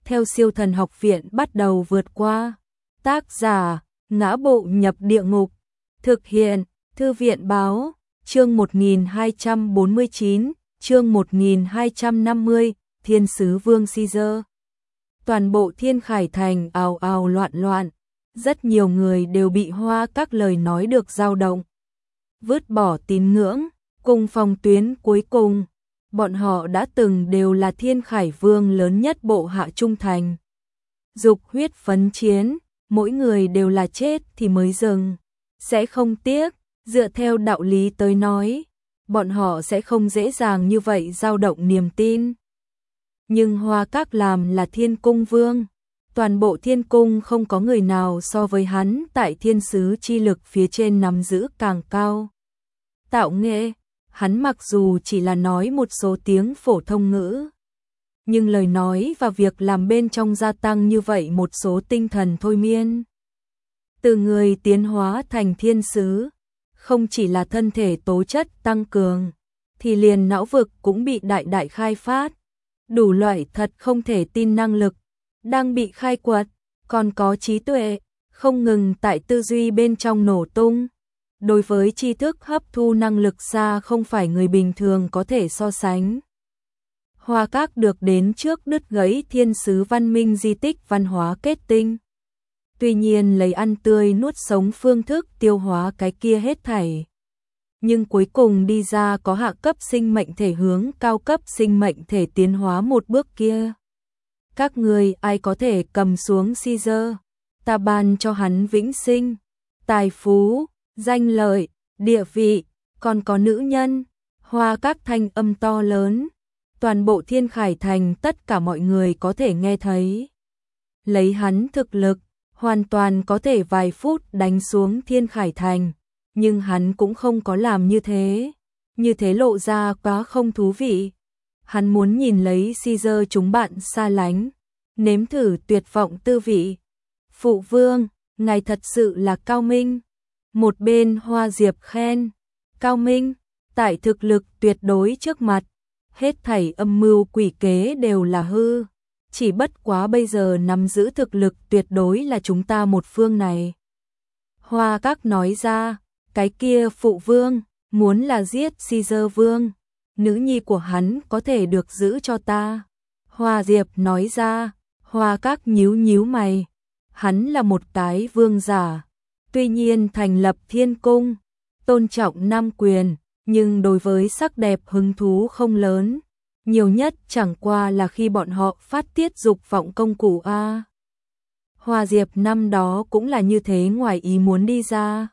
theo Siêu Thần Học Viện bắt đầu vượt qua. Tác giả: Ngã Bộ Nhập Địa Ngục. Thực hiện: Thư viện báo. Chương 1249, chương 1250, Thiên sứ Vương Caesar. Toàn bộ Thiên Khải Thành ào ào loạn loạn, rất nhiều người đều bị Hoa Các lời nói được dao động. Vứt bỏ tín ngưỡng, cùng phòng tuyến cuối cùng, bọn họ đã từng đều là Thiên Khải Vương lớn nhất bộ hạ trung thành. Dục huyết phấn chiến, mỗi người đều là chết thì mới dừng, sẽ không tiếc, dựa theo đạo lý tới nói, bọn họ sẽ không dễ dàng như vậy dao động niềm tin. Nhưng Hoa Các làm là Thiên Cung Vương, toàn bộ Thiên Cung không có người nào so với hắn tại thiên sứ chi lực phía trên nắm giữ càng cao. Tạo nghệ, hắn mặc dù chỉ là nói một số tiếng phổ thông ngữ, nhưng lời nói và việc làm bên trong gia tăng như vậy một số tinh thần thôi miên. Từ người tiến hóa thành thiên sứ, không chỉ là thân thể tố chất tăng cường, thì liền não vực cũng bị đại đại khai phát. Đủ loại thật không thể tin năng lực đang bị khai quật, còn có trí tuệ không ngừng tại tư duy bên trong nổ tung. Đối với tri thức hấp thu năng lực xa không phải người bình thường có thể so sánh. Hoa Các được đến trước đứt gãy thiên sứ văn minh di tích văn hóa kết tinh. Tuy nhiên lấy ăn tươi nuốt sống phương thức tiêu hóa cái kia hết thảy. Nhưng cuối cùng đi ra có hạ cấp sinh mệnh thể hướng cao cấp sinh mệnh thể tiến hóa một bước kia. Các người ai có thể cầm xuống Caesar, ta ban cho hắn vĩnh sinh, tài phú, danh lợi, địa vị, còn có nữ nhân. Hoa Các thanh âm to lớn, toàn bộ Thiên Khải Thành tất cả mọi người có thể nghe thấy. Lấy hắn thực lực, hoàn toàn có thể vài phút đánh xuống Thiên Khải Thành, nhưng hắn cũng không có làm như thế lộ ra quá không thú vị. Hắn muốn nhìn lấy Caesar chúng bạn xa lánh, nếm thử tuyệt vọng tư vị. Phụ vương, ngài thật sự là cao minh. Một bên Hoa Diệp khen, cao minh, tại thực lực tuyệt đối trước mặt, hết thảy âm mưu quỷ kế đều là hư. Chỉ bất quá bây giờ nắm giữ thực lực tuyệt đối là chúng ta một phương này. Hoa Các nói ra, cái kia phụ vương, muốn là giết Caesar vương, nữ nhi của hắn có thể được giữ cho ta. Hoa Diệp nói ra, Hoa Các nhíu nhíu mày, hắn là một cái vương giả, tuy nhiên thành lập thiên cung, tôn trọng nam quyền, nhưng đối với sắc đẹp hứng thú không lớn. Nhiều nhất chẳng qua là khi bọn họ phát tiết dục vọng công cụ a. Hoa Diệp năm đó cũng là như thế ngoài ý muốn đi ra.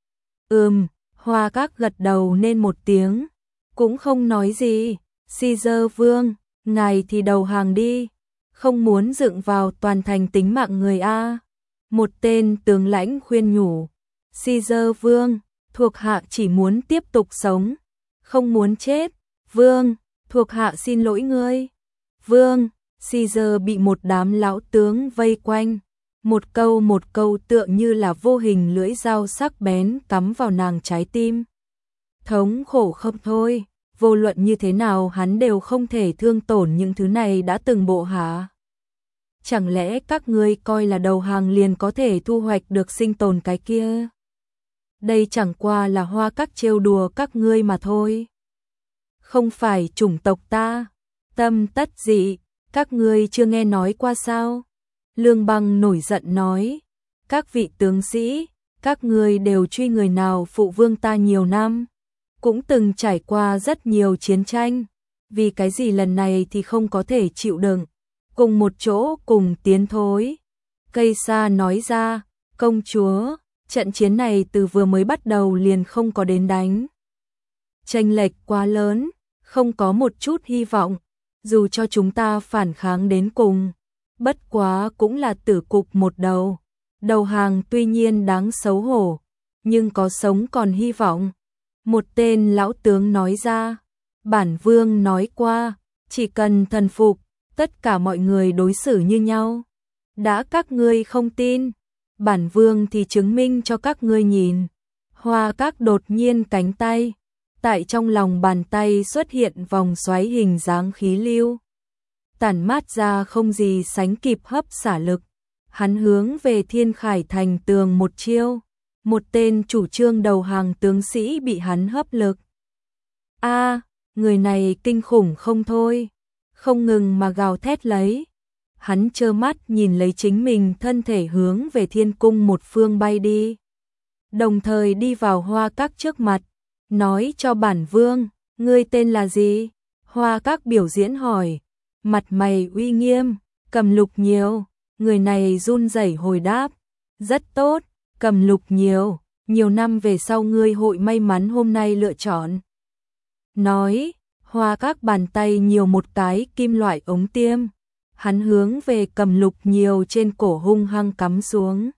Hoa Các gật đầu nên một tiếng, cũng không nói gì. Caesar vương, ngài thì đầu hàng đi, không muốn dựng vào toàn thành tính mạng người a. Một tên tướng lãnh khuyên nhủ, Caesar vương, thuộc hạ chỉ muốn tiếp tục sống, không muốn chết. Vương, thuộc hạ xin lỗi ngươi. Vương, Caesar bị một đám lão tướng vây quanh, một câu tựa như là vô hình lưỡi dao sắc bén cắm vào nàng trái tim. Thống khổ không thôi, vô luận như thế nào hắn đều không thể thương tổn những thứ này đã từng bộ hạ. Chẳng lẽ các ngươi coi là đầu hàng liền có thể thu hoạch được sinh tồn cái kia? Đây chẳng qua là Hoa Các trêu đùa các ngươi mà thôi. Không phải chủng tộc ta, tâm tất dị, các ngươi chưa nghe nói qua sao? Lương Băng nổi giận nói, các vị tướng sĩ, các ngươi đều truy người nào phụ vương ta nhiều năm, cũng từng trải qua rất nhiều chiến tranh, vì cái gì lần này thì không có thể chịu đựng, cùng một chỗ cùng tiến thối. Cây Sa nói ra, công chúa, trận chiến này từ vừa mới bắt đầu liền không có đến đánh. Chênh lệch quá lớn, không có một chút hy vọng, dù cho chúng ta phản kháng đến cùng, bất quá cũng là tử cục một đầu. Đầu hàng tuy nhiên đáng xấu hổ, nhưng có sống còn hy vọng. Một tên lão tướng nói ra, bản vương nói qua, chỉ cần thần phục, tất cả mọi người đối xử như nhau. Đã các ngươi không tin, bản vương thì chứng minh cho các ngươi nhìn. Hoa Các đột nhiên cánh tay, tại trong lòng bàn tay xuất hiện vòng xoáy hình dáng khí lưu. tản mát ra không gì sánh kịp hấp xả lực. Hắn hướng về Thiên Khải Thành tường một chiêu, một tên chủ trương đầu hàng tướng sĩ bị hắn hấp lực. Người này kinh khủng không thôi, không ngừng mà gào thét lấy. Hắn trơ mắt nhìn lấy chính mình thân thể hướng về thiên cung một phương bay đi. Đồng thời đi vào Hoa Các trước mặt, nói cho bản vương, ngươi tên là gì? Hoa Các biểu diễn hỏi, mặt mày uy nghiêm, Cầm Lục Nhiều. Người này run rẩy hồi đáp, rất tốt, Cầm Lục Nhiều, nhiều năm về sau ngươi hội may mắn hôm nay lựa chọn. Nói, Hoa Các bàn tay nhiều một cái kim loại ống tiêm, hắn hướng về Cầm Lục Nhiều trên cổ hung hăng cắm xuống.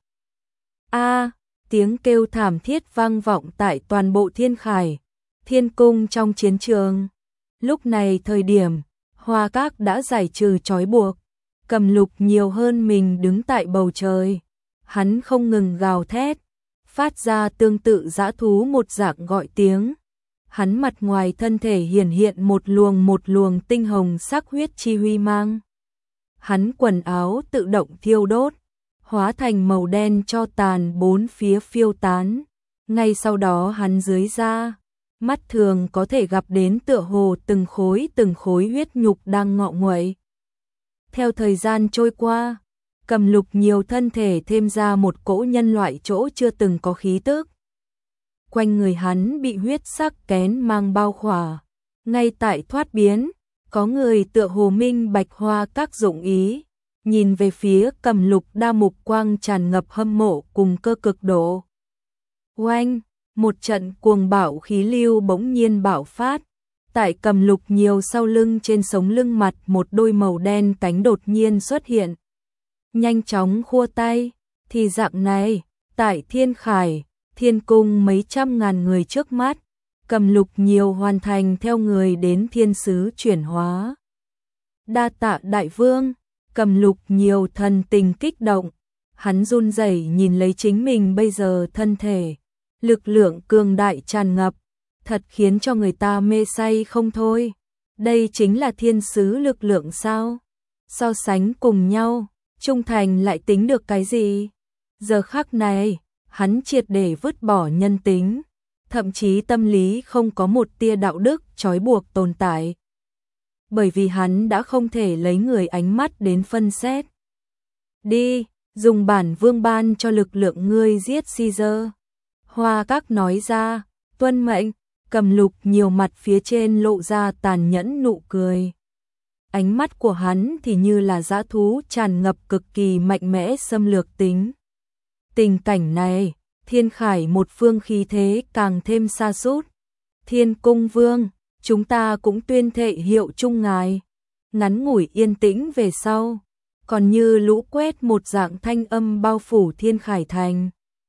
Tiếng kêu thảm thiết vang vọng tại toàn bộ Thiên Khải, Thiên Cung trong chiến trường. Lúc này thời điểm, Hoa Các đã giải trừ trói buộc, Cầm Lục Nhiều hơn mình đứng tại bầu trời. Hắn không ngừng gào thét, phát ra tương tự dã thú một dạng gọi tiếng. Hắn mặt ngoài thân thể hiển hiện một luồng tinh hồng sắc huyết chi huy mang. Hắn quần áo tự động thiêu đốt, hóa thành màu đen cho tàn bốn phía phiêu tán. Ngay sau đó hắn dưới da, mắt thường có thể gặp đến tựa hồ từng khối huyết nhục đang ngọ nguậy. Theo thời gian trôi qua, Cầm Lục Nhiều thân thể thêm ra một cỗ nhân loại chỗ chưa từng có khí tức. Quanh người hắn bị huyết sắc kén mang bao khỏa. Ngay tại thoát biến, có người tựa hồ minh bạch Hoa Các dụng ý, nhìn về phía Cầm Lục đa mục quang tràn ngập hâm mộ cùng cơ cực độ. Oanh, một trận cuồng bạo khí lưu bỗng nhiên bạo phát. Tại Cầm Lục Nhiều sau lưng trên sống lưng mặt một đôi màu đen cánh đột nhiên xuất hiện. Nhanh chóng khua tay, thì dạng này, tại Thiên Khải, Thiên Cung mấy trăm ngàn người trước mắt, Cầm Lục Nhiều hoàn thành theo người đến thiên sứ chuyển hóa. Đa tạ đại vương, Cầm Lục Nhiều thần tình kích động, hắn run rẩy nhìn lấy chính mình bây giờ thân thể, lực lượng cường đại tràn ngập, thật khiến cho người ta mê say không thôi. Đây chính là thiên sứ lực lượng sao? So sánh cùng nhau, trung thành lại tính được cái gì? Giờ khắc này, hắn triệt để vứt bỏ nhân tính, thậm chí tâm lý không có một tia đạo đức trói buộc tồn tại. Bởi vì hắn đã không thể lấy người ánh mắt đến phân xét. Đi, dùng bản vương ban cho lực lượng ngươi giết Caesar. Hoa Các nói ra, tuân mệnh. Cầm Lục Nhiều mặt phía trên lộ ra tàn nhẫn nụ cười. Ánh mắt của hắn thì như là dã thú tràn ngập cực kỳ mạnh mẽ xâm lược tính. Tình cảnh này, Thiên Khải một phương khí thế càng thêm sa sút. Thiên Cung Vương, chúng ta cũng tuyên thệ hiệu chung ngài. Ngắn ngủi yên tĩnh về sau, còn như lũ quét một dạng thanh âm bao phủ Thiên Khải Thành.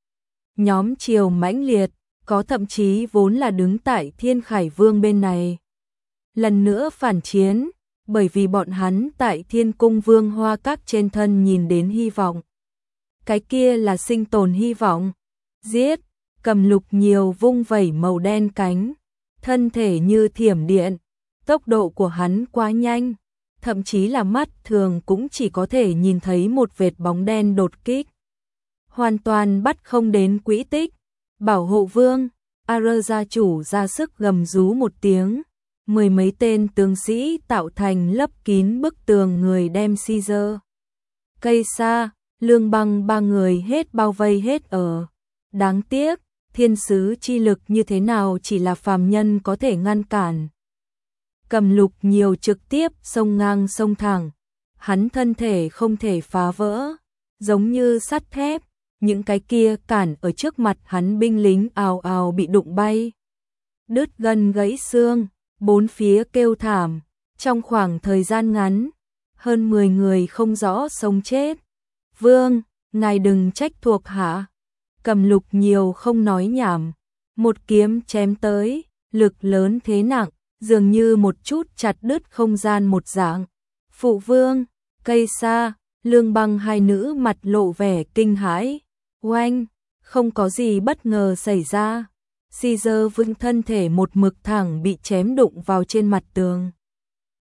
Nhóm triều mãnh liệt, có thậm chí vốn là đứng tại Thiên Khải Vương bên này. Lần nữa phản chiến, bởi vì bọn hắn tại Thiên Cung Vương Hoa Các trên thân nhìn đến hy vọng. Cái kia là sinh tồn hy vọng. Giết, Cầm Lục Nhiều vung vẩy màu đen cánh, thân thể như thiểm điện, tốc độ của hắn quá nhanh, thậm chí là mắt thường cũng chỉ có thể nhìn thấy một vệt bóng đen đột kích. Hoàn toàn bắt không đến quỹ tích. Bảo hộ vương, Ar gia chủ ra sức gầm rú một tiếng, mười mấy tên tướng sĩ tạo thành lấp kín bức tường người đem Caesar. Cây sa, Lương Băng ba người hết bao vây hết ở. Đáng tiếc, thiên sứ chi lực như thế nào chỉ là phàm nhân có thể ngăn cản. Cầm Lục Nhiều trực tiếp xông ngang xông thẳng, hắn thân thể không thể phá vỡ, giống như sắt thép. Những cái kia cản ở trước mặt hắn binh lính ào ào bị đụng bay. Đứt gân gãy xương, bốn phía kêu thảm. Trong khoảng thời gian ngắn, hơn 10 người không rõ sống chết. Vương, ngài đừng trách thuộc hạ. Cầm Lục Nhiều không nói nhảm. Một kiếm chém tới, lực lớn thế nặng, dường như một chút chặt đứt không gian một dạng. Phụ vương, Cây Sa, Lương Băng hai nữ mặt lộ vẻ kinh hãi. Oanh, không có gì bất ngờ xảy ra. Caesar vững thân thể một mực thẳng bị chém đụng vào trên mặt tường.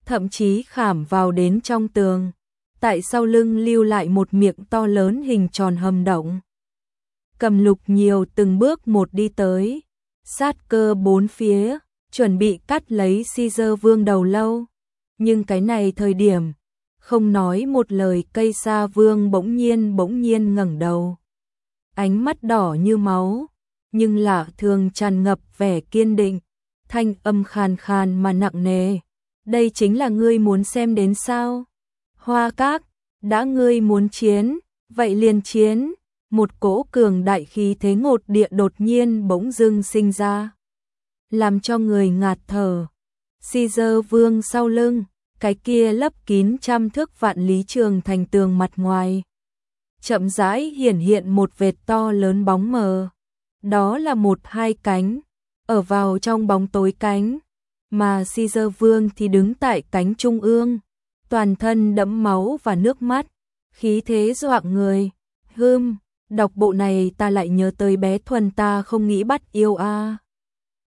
thậm chí khảm vào đến trong tường. Tại sau lưng lưu lại một miệng to lớn hình tròn hầm động. Cầm Lục nhiều từng bước một đi tới, sát cơ bốn phía, chuẩn bị cắt lấy Caesar Vương đầu lâu. Nhưng cái này thời điểm, không nói một lời, Cây Sa Vương bỗng nhiên ngẩng đầu. Ánh mắt đỏ như máu, nhưng lạ thường tràn ngập vẻ kiên định, thanh âm khàn khàn mà nặng nề. Đây chính là ngươi muốn xem đến sao? Hoa Các, đã ngươi muốn chiến, vậy liền chiến. Một cỗ cường đại khí thế ngột địa đột nhiên bỗng dưng sinh ra, làm cho người ngạt thở. Caesar Vương sau lưng, cái kia lấp kín trăm thước vạn lý trường thành tường mặt ngoài, chậm rãi hiển hiện một vệt to lớn bóng mờ. Đó là một hai cánh, ở vào trong bóng tối cánh, mà Caesar Vương thì đứng tại cánh trung ương, toàn thân đẫm máu và nước mắt, khí thế doạng người. Đọc bộ này ta lại nhớ tới bé Thuần, ta không nghĩ bắt yêu a.